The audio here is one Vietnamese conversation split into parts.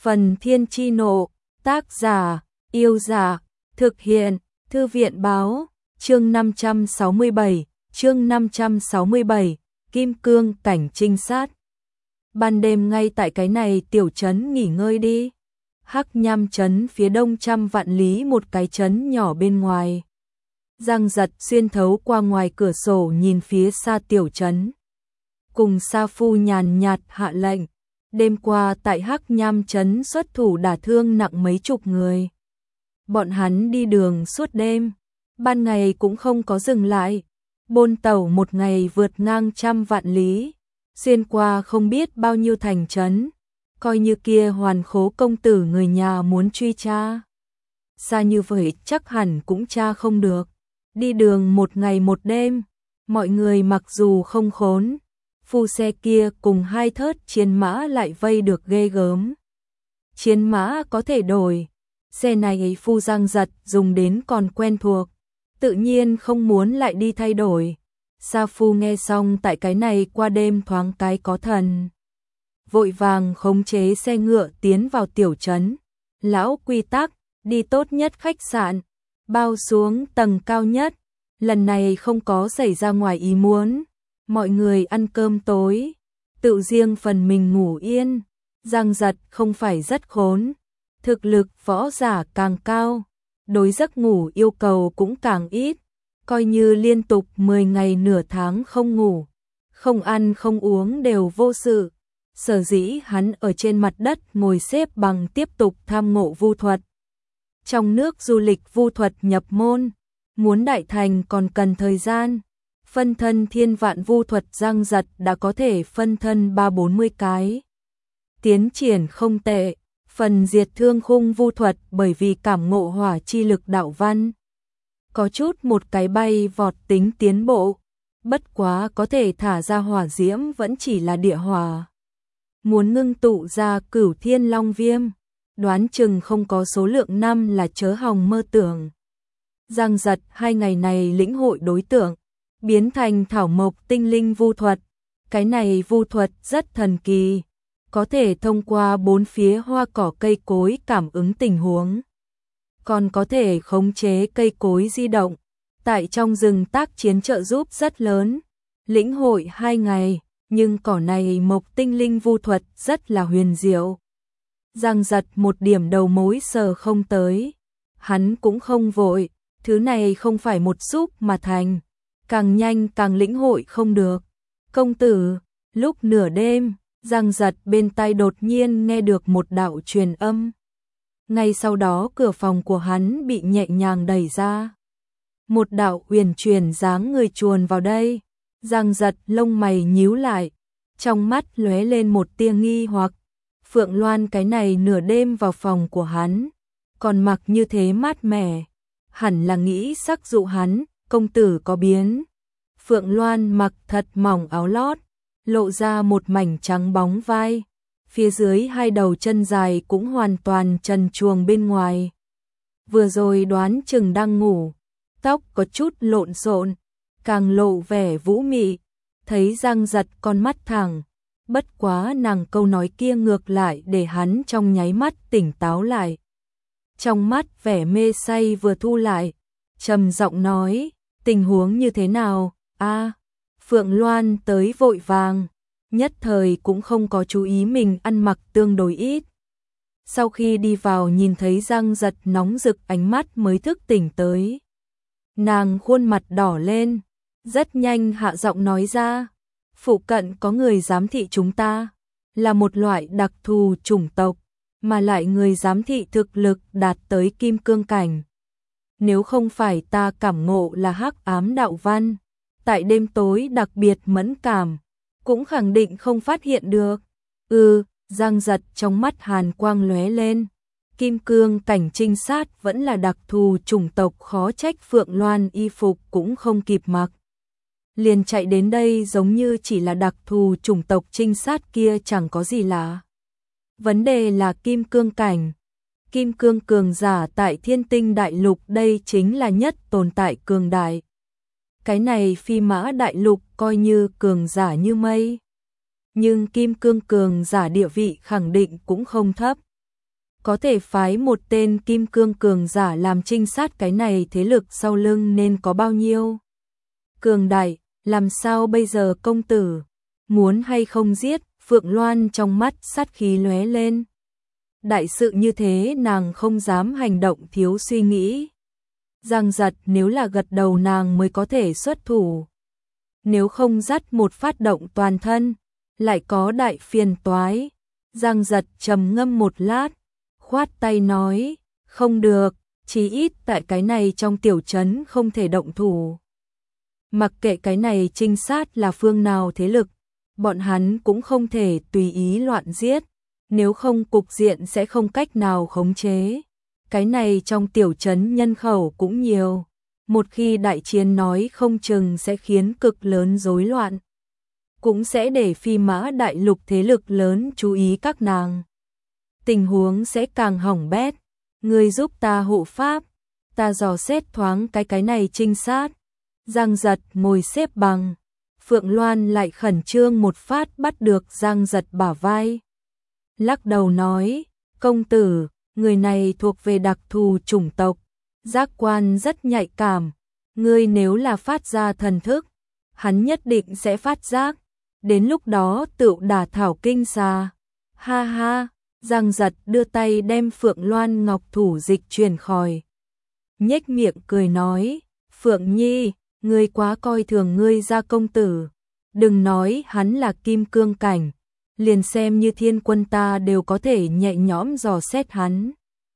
Phần Thiên Chi Nộ, tác giả, Yêu Dạ, thực hiện, Thư viện Báo, chương 567, Kim Cương cảnh trinh sát. Ban đêm ngay tại cái này tiểu trấn nghỉ ngơi đi. Hắc Nham trấn phía đông trăm vạn lý một cái trấn nhỏ bên ngoài. Giang Giật xuyên thấu qua ngoài cửa sổ nhìn phía xa tiểu trấn. Cùng Sa Phu nhàn nhạt hạ lệnh. Đêm qua tại Hắc Nham trấn xuất thủ đả thương nặng mấy chục người. Bọn hắn đi đường suốt đêm, ban ngày cũng không có dừng lại. Bôn tẩu một ngày vượt ngang trăm vạn lý, xuyên qua không biết bao nhiêu thành trấn. Coi như kia Hoàn Khố công tử người nhà muốn truy tra, xa như vậy chắc hẳn cũng tra không được. Đi đường một ngày một đêm, mọi người mặc dù không khốn, phu xe kia cùng hai thớt chiến mã lại vây được ghê gớm. Chiến mã có thể đổi, xe này phu Giang Giật dùng đến còn quen thuộc, tự nhiên không muốn lại đi thay đổi. Sa Phu nghe xong tại cái này qua đêm thoáng cái có thần, vội vàng khống chế xe ngựa tiến vào tiểu trấn. Lão quy tắc, đi tốt nhất khách sạn, bao xuống tầng cao nhất. Lần này không có xảy ra ngoài ý muốn, mọi người ăn cơm tối, tự riêng phần mình ngủ yên. Giang Giật không phải rất khốn, thực lực võ giả càng cao, đối giấc ngủ yêu cầu cũng càng ít. Coi như liên tục 10 ngày nửa tháng không ngủ, không ăn không uống đều vô sự. Sở dĩ hắn ở trên mặt đất ngồi xếp bằng tiếp tục tham ngộ vu thuật. Trong nước du lịch vu thuật nhập môn, muốn đại thành còn cần thời gian. Phân thân thiên vạn vu thuật Giang Giật đã có thể phân thân 30-40 cái. Tiến triển không tệ. Phần diệt thương khung vu thuật bởi vì cảm ngộ hỏa chi lực đạo văn, có chút một cái bay vọt tính tiến bộ, bất quá có thể thả ra hỏa diễm vẫn chỉ là địa hỏa. Muốn ngưng tụ ra Cửu Thiên Long Viêm, đoán chừng không có số lượng năm là chớ hòng mơ tưởng. Giang Giật 2 ngày này lĩnh hội đối tượng, biến thành thảo mộc tinh linh vu thuật. Cái này vu thuật rất thần kỳ, có thể thông qua bốn phía hoa cỏ cây cối cảm ứng tình huống, còn có thể khống chế cây cối di động. Tại trong rừng tác chiến trợ giúp rất lớn. Lĩnh hội 2 ngày, nhưng cỏ này mộc tinh linh vu thuật rất là huyền diệu. Giang Giật một điểm đầu mối sờ không tới. Hắn cũng không vội, thứ này không phải một xúc mà thành, càng nhanh càng lĩnh hội không được. Công tử, lúc nửa đêm, Giang Giật bên tai đột nhiên nghe được một đạo truyền âm. Ngay sau đó cửa phòng của hắn bị nhẹ nhàng đẩy ra. Một đạo huyền truyền dáng người chuồn vào đây. Giang Giật lông mày nhíu lại, trong mắt lóe lên một tia nghi hoặc. Phượng Loan cái này nửa đêm vào phòng của hắn, còn mặc như thế mát mẻ, hẳn là nghĩ sắc dụ hắn. Công tử có biến. Phượng Loan mặc thật mỏng áo lót, lộ ra một mảnh trắng bóng vai, phía dưới hai đầu chân dài cũng hoàn toàn trần truồng bên ngoài. Vừa rồi đoán chừng đang ngủ, tóc có chút lộn xộn, càng lộ vẻ vũ mị. Thấy Giang Giật con mắt thẳng, bất quá nàng câu nói kia ngược lại để hắn trong nháy mắt tỉnh táo lại. Trong mắt vẻ mê say vừa thu lại, trầm giọng nói, tình huống như thế nào? Phượng Loan tới vội vàng, nhất thời cũng không có chú ý mình ăn mặc tương đối ít. Sau khi đi vào nhìn thấy Giang Giật nóng rực ánh mắt mới thức tỉnh tới. Nàng khuôn mặt đỏ lên, rất nhanh hạ giọng nói ra, phụ cận có người giám thị chúng ta, là một loại đặc thù chủng tộc, mà lại người giám thị thực lực đạt tới kim cương cảnh. Nếu không phải ta cảm ngộ là hắc ám đạo văn, tại đêm tối đặc biệt mẫn cảm, cũng khẳng định không phát hiện được. Giang Giật trong mắt hàn quang lóe lên. Kim cương cảnh trinh sát vẫn là đặc thù chủng tộc, khó trách Phượng Loan y phục cũng không kịp mặc, liền chạy đến đây, giống như chỉ là đặc thù chủng tộc trinh sát kia chẳng có gì lạ. Vấn đề là kim cương cảnh. Kim cương cường giả tại Thiên Tinh Đại Lục đây chính là nhất tồn tại cường đại. Cái này Phi Mã Đại Lục coi như cường giả như mây, nhưng kim cương cường giả địa vị khẳng định cũng không thấp. có thể phái một tên kim cương cường giả làm trinh sát, cái này thế lực sau lưng nên có bao nhiêu cường đại, làm sao bây giờ công tử, muốn hay không giết? Phượng Loan trong mắt sát khí lóe lên. Đại sự như thế nàng không dám hành động thiếu suy nghĩ. Giang Giật nếu là gật đầu nàng mới có thể xuất thủ. Nếu không dắt một phát động toàn thân, lại có đại phiền toái. Giang Giật trầm ngâm một lát, khoát tay nói, không được, chí ít tại cái này trong tiểu trấn không thể động thủ. Mặc kệ cái này trinh sát là phương nào thế lực, bọn hắn cũng không thể tùy ý loạn giết, nếu không cục diện sẽ không cách nào khống chế. Cái này trong tiểu trấn nhân khẩu cũng nhiều, một khi đại chiến nói không chừng sẽ khiến cực lớn rối loạn, cũng sẽ để Phi Mã đại lục thế lực lớn chú ý các nàng. Tình huống sẽ càng hỏng bét, ngươi giúp ta hộ pháp, ta dò xét thoáng cái này trinh sát. Giang Giật ngồi xếp bằng, Phượng Loan lại khẩn trương một phát bắt được Giang Giật bả vai. Lắc đầu nói, công tử, người này thuộc về đặc thù chủng tộc, giác quan rất nhạy cảm, ngươi nếu là phát ra thần thức, hắn nhất định sẽ phát giác, đến lúc đó tự đả thảo kinh xà. Ha ha, Giang Giật đưa tay đem Phượng Loan ngọc thủ dịch chuyển khỏi. Nhếch miệng cười nói, Phượng Nhi, ngươi quá coi thường ngươi gia công tử, đừng nói hắn là kim cương cảnh, liền xem như thiên quân ta đều có thể nhẹ nhõm dò xét hắn.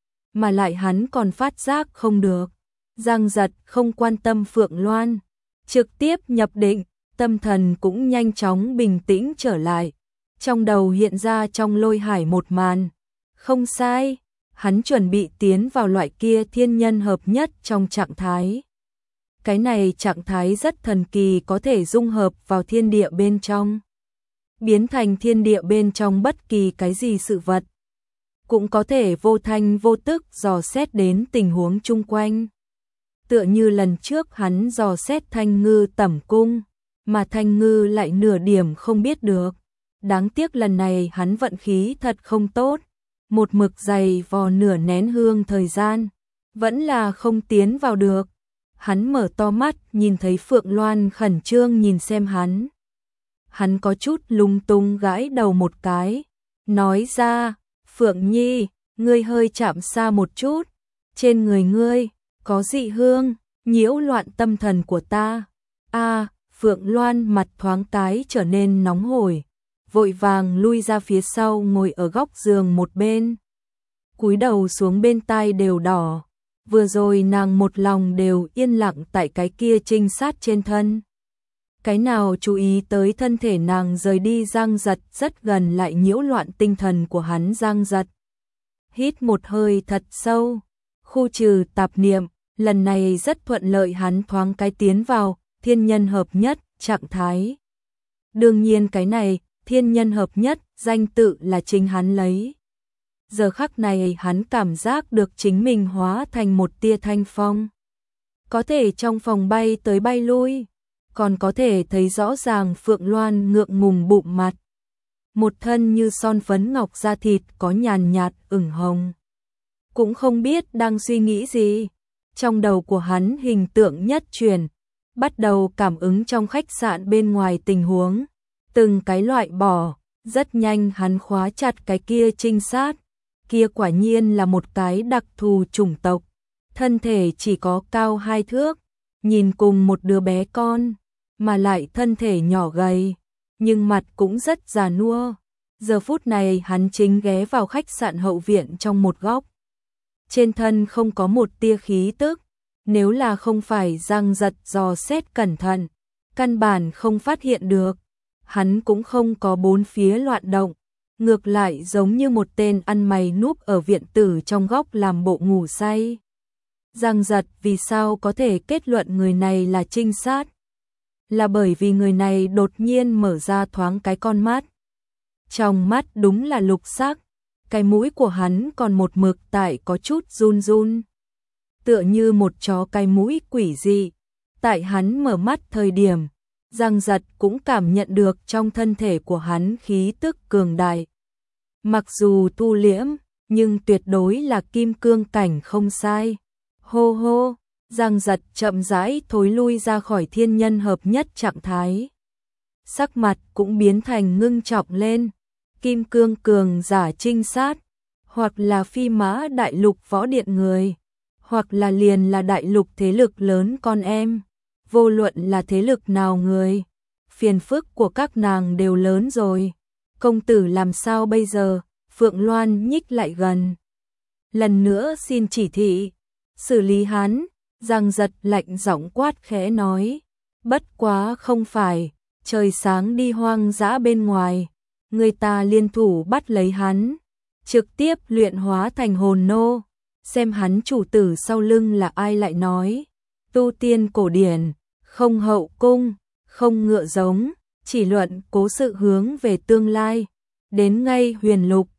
Mà lại hắn còn phát giác không được. Giang Giật không quan tâm Phượng Loan, trực tiếp nhập định, tâm thần cũng nhanh chóng bình tĩnh trở lại. Trong đầu hiện ra trong lôi hải một màn. Không sai, hắn chuẩn bị tiến vào loại kia thiên nhân hợp nhất trong trạng thái. Cái này trạng thái rất thần kỳ, có thể dung hợp vào thiên địa bên trong, biến thành thiên địa bên trong bất kỳ cái gì sự vật, cũng có thể vô thanh vô tức dò xét đến tình huống chung quanh. Tựa như lần trước hắn dò xét Thanh Ngư tẩm cung, mà Thanh Ngư lại nửa điểm không biết được. Đáng tiếc lần này hắn vận khí thật không tốt, một mực dày vò nửa nén hương thời gian, vẫn là không tiến vào được. Hắn mở to mắt, nhìn thấy Phượng Loan khẩn trương nhìn xem hắn. Hắn có chút lung tung gãi đầu một cái, nói ra, Phượng Nhi, ngươi hơi chạm xa một chút, trên người ngươi có dị hương, nhiễu loạn tâm thần của ta. Phượng Loan mặt thoáng cái trở nên nóng hổi, vội vàng lui ra phía sau ngồi ở góc giường một bên. Cúi đầu xuống bên tai đều đỏ, vừa rồi nàng một lòng đều yên lặng tại cái kia trinh sát trên thân. Cái nào chú ý tới thân thể nàng rời đi. Giang Giật rất gần lại nhiễu loạn tinh thần của hắn. Giang Giật hít một hơi thật sâu, khu trừ tạp niệm, lần này rất thuận lợi, hắn thoáng cái tiến vào thiên nhân hợp nhất trạng thái. Đương nhiên cái này thiên nhân hợp nhất danh tự là chính hắn lấy. Giờ khắc này hắn cảm giác được chính mình hóa thành một tia thanh phong, có thể trong phòng bay tới bay lui, còn có thể thấy rõ ràng Phượng Loan ngượng ngùng bụng mặt. Một thân như son phấn ngọc, da thịt có nhàn nhạt ửng hồng. Cũng không biết đang suy nghĩ gì. Trong đầu của hắn hình tượng nhất chuyển, bắt đầu cảm ứng trong khách sạn bên ngoài tình huống, từng cái loại bỏ. Rất nhanh hắn khóa chặt cái kia trinh sát. Kia quả nhiên là một cái đặc thù chủng tộc, thân thể chỉ có cao 2 thước, nhìn cùng một đứa bé con, mà lại thân thể nhỏ gầy, nhưng mặt cũng rất già nua. Giờ phút này hắn chính ghé vào khách sạn hậu viện trong một góc. Trên thân không có một tia khí tức, nếu là không phải Giang Giật dò xét cẩn thận, căn bản không phát hiện được. Hắn cũng không có bốn phía loạn động, ngược lại giống như một tên ăn mày núp ở viện tử trong góc làm bộ ngủ say. Giang Giật vì sao có thể kết luận người này là trinh sát? Là bởi vì người này đột nhiên mở ra thoáng cái con mắt. Trong mắt đúng là lục sắc, cái mũi của hắn còn một mực tại có chút run run, tựa như một chó cái mũi quỷ dị. Tại hắn mở mắt thời điểm, Giang Giật cũng cảm nhận được trong thân thể của hắn khí tức cường đại. Mặc dù tu liễm, nhưng tuyệt đối là kim cương cảnh không sai. Hô hô, Giang Giật chậm rãi thối lui ra khỏi thiên nhân hợp nhất trạng thái. Sắc mặt cũng biến thành ngưng trọng lên. Kim cương cường giả trinh sát, hoặc là phi mã đại lục võ điện người, hoặc là liền là đại lục thế lực lớn con em. Vô luận là thế lực nào người, phiền phức của các nàng đều lớn rồi. Công tử làm sao bây giờ? Phượng Loan nhích lại gần. Lần nữa xin chỉ thị, xử lý hắn. Giang Giật lạnh giọng quát khẽ nói. Bất quá không phải, trời sáng đi hoang dã bên ngoài, người ta liên thủ bắt lấy hắn, trực tiếp luyện hóa thành hồn nô, xem hắn chủ tử sau lưng là ai lại nói. Tu tiên cổ điển, không hậu cung, không ngựa giống, chỉ luận cố sự hướng về tương lai, đến ngay huyền lục,